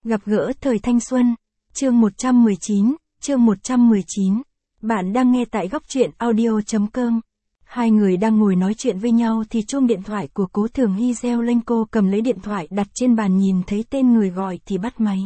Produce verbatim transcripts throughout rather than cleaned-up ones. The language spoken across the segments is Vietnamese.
Gặp gỡ thời thanh xuân, chương một trăm mười chín, chương một trăm mười chín. Bạn đang nghe tại góc truyện audio chấm com. Hai người đang ngồi nói chuyện với nhau thì chuông điện thoại của Cố Thường Hy reo lên, cô cầm lấy điện thoại đặt trên bàn, nhìn thấy tên người gọi thì bắt máy.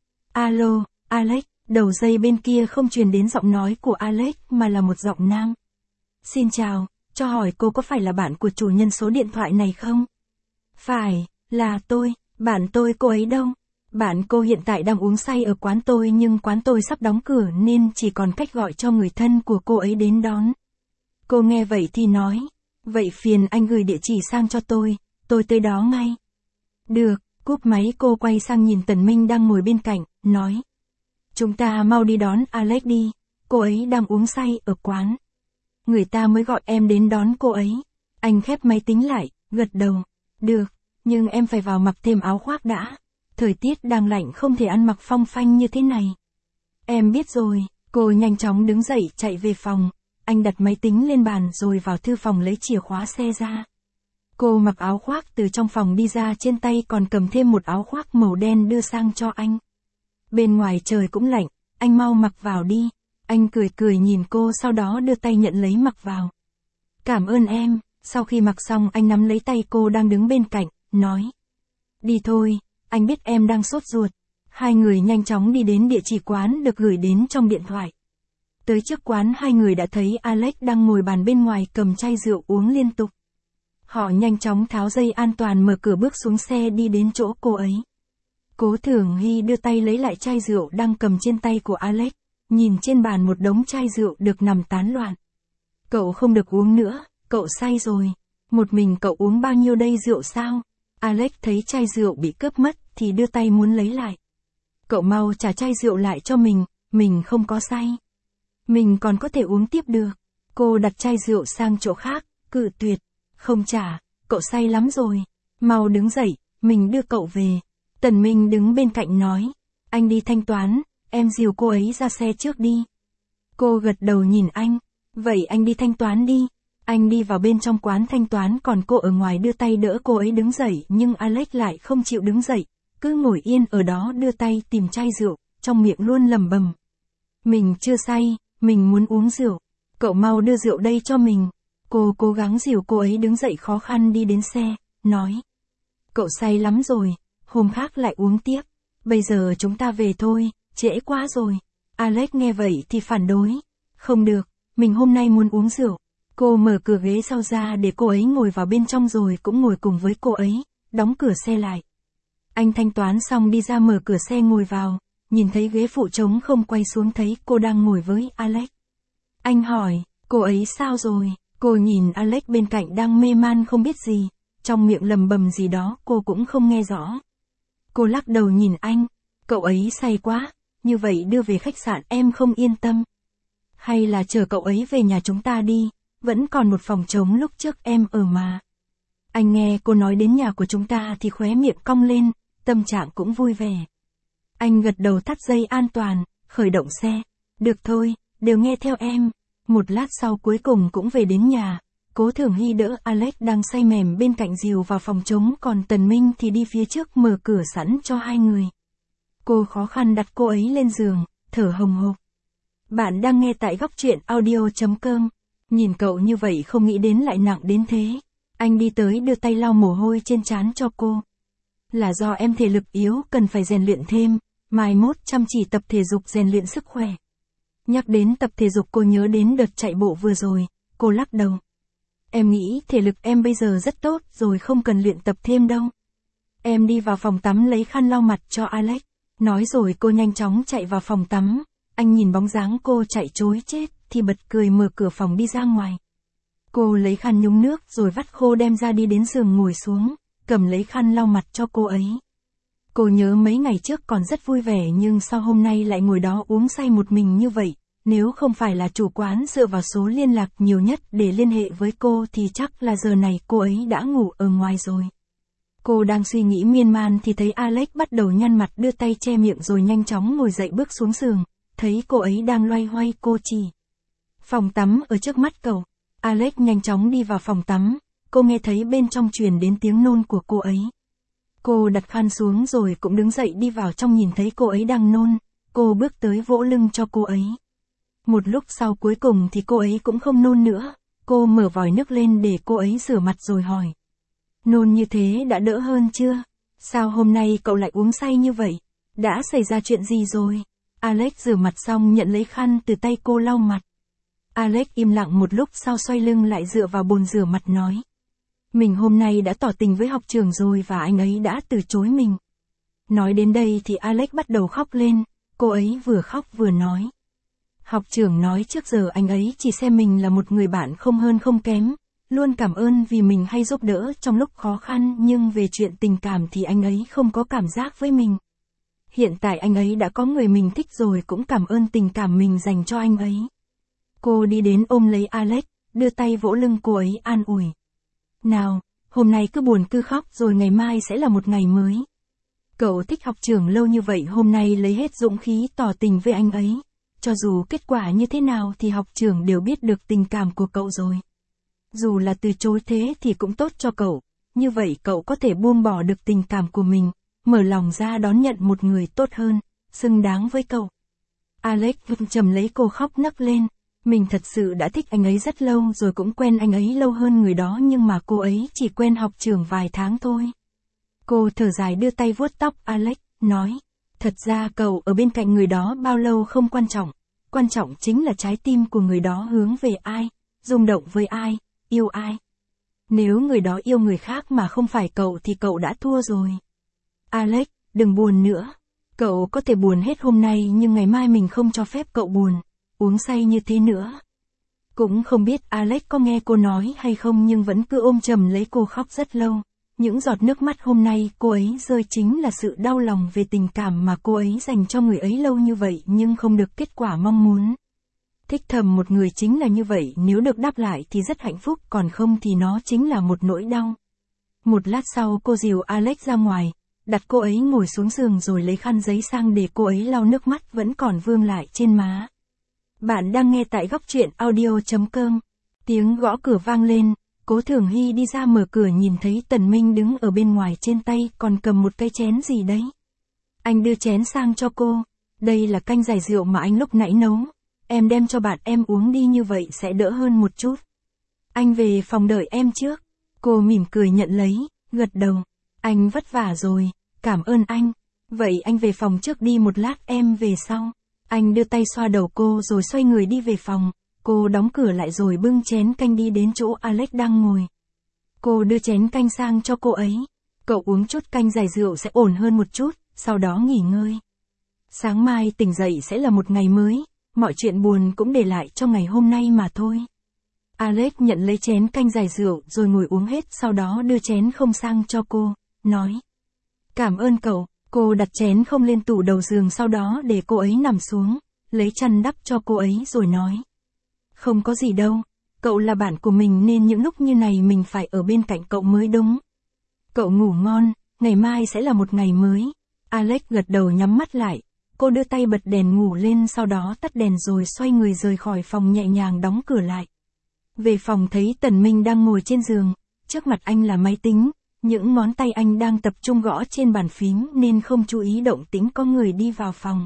Alo, Alex, đầu dây bên kia không truyền đến giọng nói của Alex mà là một giọng nam. Xin chào, cho hỏi cô có phải là bạn của chủ nhân số điện thoại này không? Phải, là tôi, bạn tôi. Cô ấy đâu? Bạn cô hiện tại đang uống say ở quán tôi, nhưng quán tôi sắp đóng cửa nên chỉ còn cách gọi cho người thân của cô ấy đến đón. Cô nghe vậy thì nói, vậy phiền anh gửi địa chỉ sang cho tôi, tôi tới đó ngay. Được, cúp máy cô quay sang nhìn Tần Minh đang ngồi bên cạnh, nói. Chúng ta mau đi đón Alex đi, cô ấy đang uống say ở quán. Người ta mới gọi em đến đón cô ấy. Anh khép máy tính lại, gật đầu. Được, nhưng em phải vào mặc thêm áo khoác đã. Thời tiết đang lạnh, không thể ăn mặc phong phanh như thế này. Em biết rồi, cô nhanh chóng đứng dậy chạy về phòng. Anh đặt máy tính lên bàn rồi vào thư phòng lấy chìa khóa xe ra. Cô mặc áo khoác từ trong phòng đi ra, trên tay còn cầm thêm một áo khoác màu đen đưa sang cho anh. Bên ngoài trời cũng lạnh, anh mau mặc vào đi. Anh cười cười nhìn cô, sau đó đưa tay nhận lấy mặc vào. Cảm ơn em. Sau khi mặc xong, anh nắm lấy tay cô đang đứng bên cạnh, nói. Đi thôi, anh biết em đang sốt ruột. Hai người nhanh chóng đi đến địa chỉ quán được gửi đến trong điện thoại. Tới trước quán, hai người đã thấy Alex đang ngồi bàn bên ngoài cầm chai rượu uống liên tục. Họ nhanh chóng tháo dây an toàn, mở cửa bước xuống xe đi đến chỗ cô ấy. Cố Thường Hy đưa tay lấy lại chai rượu đang cầm trên tay của Alex, nhìn trên bàn một đống chai rượu được nằm tán loạn. Cậu không được uống nữa, cậu say rồi. Một mình cậu uống bao nhiêu đây rượu sao? Alex thấy chai rượu bị cướp mất thì đưa tay muốn lấy lại. Cậu mau trả chai rượu lại cho mình, mình không có say. Mình còn có thể uống tiếp được. Cô đặt chai rượu sang chỗ khác, cự tuyệt. Không trả, cậu say lắm rồi. Mau đứng dậy, mình đưa cậu về. Tần Minh đứng bên cạnh nói. Anh đi thanh toán, em dìu cô ấy ra xe trước đi. Cô gật đầu nhìn anh. Vậy anh đi thanh toán đi. Anh đi vào bên trong quán thanh toán, còn cô ở ngoài đưa tay đỡ cô ấy đứng dậy, nhưng Alex lại không chịu đứng dậy. Cứ ngồi yên ở đó đưa tay tìm chai rượu, trong miệng luôn lẩm bẩm. Mình chưa say, mình muốn uống rượu. Cậu mau đưa rượu đây cho mình. Cô cố gắng dìu cô ấy đứng dậy, khó khăn đi đến xe, nói. Cậu say lắm rồi, hôm khác lại uống tiếp. Bây giờ chúng ta về thôi, trễ quá rồi. Alex nghe vậy thì phản đối. Không được, mình hôm nay muốn uống rượu. Cô mở cửa ghế sau ra để cô ấy ngồi vào bên trong rồi cũng ngồi cùng với cô ấy, đóng cửa xe lại. Anh thanh toán xong đi ra mở cửa xe ngồi vào, nhìn thấy ghế phụ trống không, quay xuống thấy cô đang ngồi với Alex. Anh hỏi, cô ấy sao rồi? Cô nhìn Alex bên cạnh đang mê man không biết gì, trong miệng lầm bầm gì đó cô cũng không nghe rõ. Cô lắc đầu nhìn anh, cậu ấy say quá, như vậy đưa về khách sạn em không yên tâm. Hay là chờ cậu ấy về nhà chúng ta đi, vẫn còn một phòng trống lúc trước em ở mà. Anh nghe cô nói đến nhà của chúng ta thì khóe miệng cong lên, tâm trạng cũng vui vẻ. Anh gật đầu thắt dây an toàn, khởi động xe. Được thôi, đều nghe theo em. Một lát sau cuối cùng cũng về đến nhà. Cố Thường Hy đỡ Alex đang say mềm bên cạnh dìu vào phòng trống, còn Tần Minh thì đi phía trước mở cửa sẵn cho hai người. Cô khó khăn đặt cô ấy lên giường, thở hồng hộc. Bạn đang nghe tại góc truyện audio chấm com. Nhìn cậu như vậy không nghĩ đến lại nặng đến thế. Anh đi tới đưa tay lau mồ hôi trên trán cho cô. Là do em thể lực yếu, cần phải rèn luyện thêm, mai mốt chăm chỉ tập thể dục rèn luyện sức khỏe. Nhắc đến tập thể dục cô nhớ đến đợt chạy bộ vừa rồi, cô lắc đầu. Em nghĩ thể lực em bây giờ rất tốt rồi, không cần luyện tập thêm đâu. Em đi vào phòng tắm lấy khăn lau mặt cho Alex. Nói rồi cô nhanh chóng chạy vào phòng tắm. Anh nhìn bóng dáng cô chạy trối chết thì bật cười, mở cửa phòng đi ra ngoài. Cô lấy khăn nhúng nước rồi vắt khô đem ra, đi đến giường ngồi xuống, cầm lấy khăn lau mặt cho cô ấy. Cô nhớ mấy ngày trước còn rất vui vẻ, nhưng sao hôm nay lại ngồi đó uống say một mình như vậy. Nếu không phải là chủ quán dựa vào số liên lạc nhiều nhất để liên hệ với cô thì chắc là giờ này cô ấy đã ngủ ở ngoài rồi. Cô đang suy nghĩ miên man thì thấy Alex bắt đầu nhăn mặt, đưa tay che miệng rồi nhanh chóng ngồi dậy bước xuống giường. Thấy cô ấy đang loay hoay cô chỉ. Phòng tắm ở trước mắt cậu. Alex nhanh chóng đi vào phòng tắm. Cô nghe thấy bên trong truyền đến tiếng nôn của cô ấy. Cô đặt khăn xuống rồi cũng đứng dậy đi vào trong, nhìn thấy cô ấy đang nôn. Cô bước tới vỗ lưng cho cô ấy. Một lúc sau cuối cùng thì cô ấy cũng không nôn nữa. Cô mở vòi nước lên để cô ấy rửa mặt rồi hỏi. Nôn như thế đã đỡ hơn chưa? Sao hôm nay cậu lại uống say như vậy? Đã xảy ra chuyện gì rồi? Alex rửa mặt xong nhận lấy khăn từ tay cô lau mặt. Alex im lặng một lúc sau xoay lưng lại dựa vào bồn rửa mặt nói. Mình hôm nay đã tỏ tình với học trưởng rồi và anh ấy đã từ chối mình. Nói đến đây thì Alex bắt đầu khóc lên, cô ấy vừa khóc vừa nói. Học trưởng nói trước giờ anh ấy chỉ xem mình là một người bạn không hơn không kém, luôn cảm ơn vì mình hay giúp đỡ trong lúc khó khăn, nhưng về chuyện tình cảm thì anh ấy không có cảm giác với mình. Hiện tại anh ấy đã có người mình thích rồi, cũng cảm ơn tình cảm mình dành cho anh ấy. Cô đi đến ôm lấy Alex, đưa tay vỗ lưng cô ấy an ủi. Nào, hôm nay cứ buồn cứ khóc rồi ngày mai sẽ là một ngày mới. Cậu thích học trưởng lâu như vậy, hôm nay lấy hết dũng khí tỏ tình với anh ấy. Cho dù kết quả như thế nào thì học trưởng đều biết được tình cảm của cậu rồi. Dù là từ chối thế thì cũng tốt cho cậu, như vậy cậu có thể buông bỏ được tình cảm của mình, mở lòng ra đón nhận một người tốt hơn, xứng đáng với cậu. Alex chầm lấy cô khóc nấc lên. Mình thật sự đã thích anh ấy rất lâu rồi, cũng quen anh ấy lâu hơn người đó, nhưng mà cô ấy chỉ quen học trưởng vài tháng thôi. Cô thở dài đưa tay vuốt tóc Alex, nói. Thật ra cậu ở bên cạnh người đó bao lâu không quan trọng. Quan trọng chính là trái tim của người đó hướng về ai, rung động với ai, yêu ai. Nếu người đó yêu người khác mà không phải cậu thì cậu đã thua rồi. Alex, đừng buồn nữa. Cậu có thể buồn hết hôm nay nhưng ngày mai mình không cho phép cậu buồn, uống say như thế nữa. Cũng không biết Alex có nghe cô nói hay không nhưng vẫn cứ ôm chầm lấy cô khóc rất lâu. Những giọt nước mắt hôm nay cô ấy rơi chính là sự đau lòng về tình cảm mà cô ấy dành cho người ấy lâu như vậy nhưng không được kết quả mong muốn. Thích thầm một người chính là như vậy, nếu được đáp lại thì rất hạnh phúc, còn không thì nó chính là một nỗi đau. Một lát sau cô dìu Alex ra ngoài, đặt cô ấy ngồi xuống giường rồi lấy khăn giấy sang để cô ấy lau nước mắt vẫn còn vương lại trên má. Bạn đang nghe tại góc truyện audio chấm com. Tiếng gõ cửa vang lên, Cố Thường Hy đi ra mở cửa nhìn thấy Tần Minh đứng ở bên ngoài, trên tay còn cầm một cái chén gì đấy. Anh đưa chén sang cho cô. Đây là canh giải rượu mà anh lúc nãy nấu. Em đem cho bạn em uống đi, như vậy sẽ đỡ hơn một chút. Anh về phòng đợi em trước. Cô mỉm cười nhận lấy, gật đầu. Anh vất vả rồi, cảm ơn anh. Vậy anh về phòng trước đi, một lát em về sau. Anh đưa tay xoa đầu cô rồi xoay người đi về phòng. Cô đóng cửa lại rồi bưng chén canh đi đến chỗ Alex đang ngồi. Cô đưa chén canh sang cho cô ấy. Cậu uống chút canh giải rượu sẽ ổn hơn một chút, sau đó nghỉ ngơi. Sáng mai tỉnh dậy sẽ là một ngày mới, mọi chuyện buồn cũng để lại cho ngày hôm nay mà thôi. Alex nhận lấy chén canh giải rượu rồi ngồi uống hết, sau đó đưa chén không sang cho cô, nói. Cảm ơn cậu. Cô đặt chén không lên tủ đầu giường, sau đó để cô ấy nằm xuống, lấy chăn đắp cho cô ấy rồi nói. Không có gì đâu, cậu là bạn của mình nên những lúc như này mình phải ở bên cạnh cậu mới đúng. Cậu ngủ ngon, ngày mai sẽ là một ngày mới. Alex gật đầu nhắm mắt lại, cô đưa tay bật đèn ngủ lên, sau đó tắt đèn rồi xoay người rời khỏi phòng, nhẹ nhàng đóng cửa lại. Về phòng thấy Tần Minh đang ngồi trên giường, trước mặt anh là máy tính. Những ngón tay anh đang tập trung gõ trên bàn phím nên không chú ý động tĩnh có người đi vào phòng.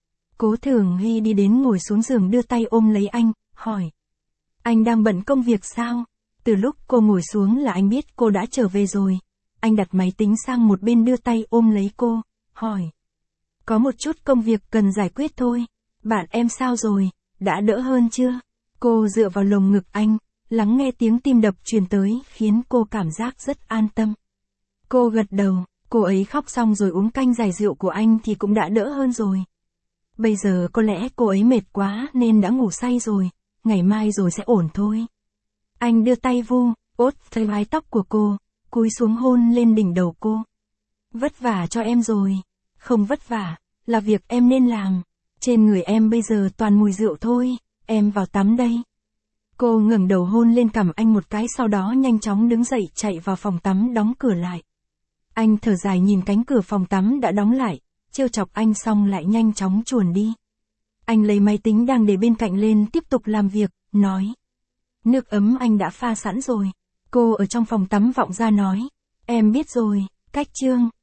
Cố Thường Hy đi đến ngồi xuống giường đưa tay ôm lấy anh, hỏi. Anh đang bận công việc sao? Từ lúc cô ngồi xuống là anh biết cô đã trở về rồi. Anh đặt máy tính sang một bên đưa tay ôm lấy cô, hỏi. Có một chút công việc cần giải quyết thôi. Bạn em sao rồi, đã đỡ hơn chưa? Cô dựa vào lồng ngực anh, lắng nghe tiếng tim đập truyền tới khiến cô cảm giác rất an tâm. Cô gật đầu, cô ấy khóc xong rồi uống canh giải rượu của anh thì cũng đã đỡ hơn rồi. Bây giờ có lẽ cô ấy mệt quá nên đã ngủ say rồi, ngày mai rồi sẽ ổn thôi. Anh đưa tay vu, ốt thấy mái tóc của cô, cúi xuống hôn lên đỉnh đầu cô. Vất vả cho em rồi. Không vất vả, là việc em nên làm. Trên người em bây giờ toàn mùi rượu thôi, em vào tắm đây. Cô ngẩng đầu hôn lên cằm anh một cái, sau đó nhanh chóng đứng dậy chạy vào phòng tắm đóng cửa lại. Anh thở dài nhìn cánh cửa phòng tắm đã đóng lại, trêu chọc anh xong lại nhanh chóng chuồn đi. Anh lấy máy tính đang để bên cạnh lên tiếp tục làm việc, nói. Nước ấm anh đã pha sẵn rồi. Cô ở trong phòng tắm vọng ra nói. Em biết rồi, cách chương.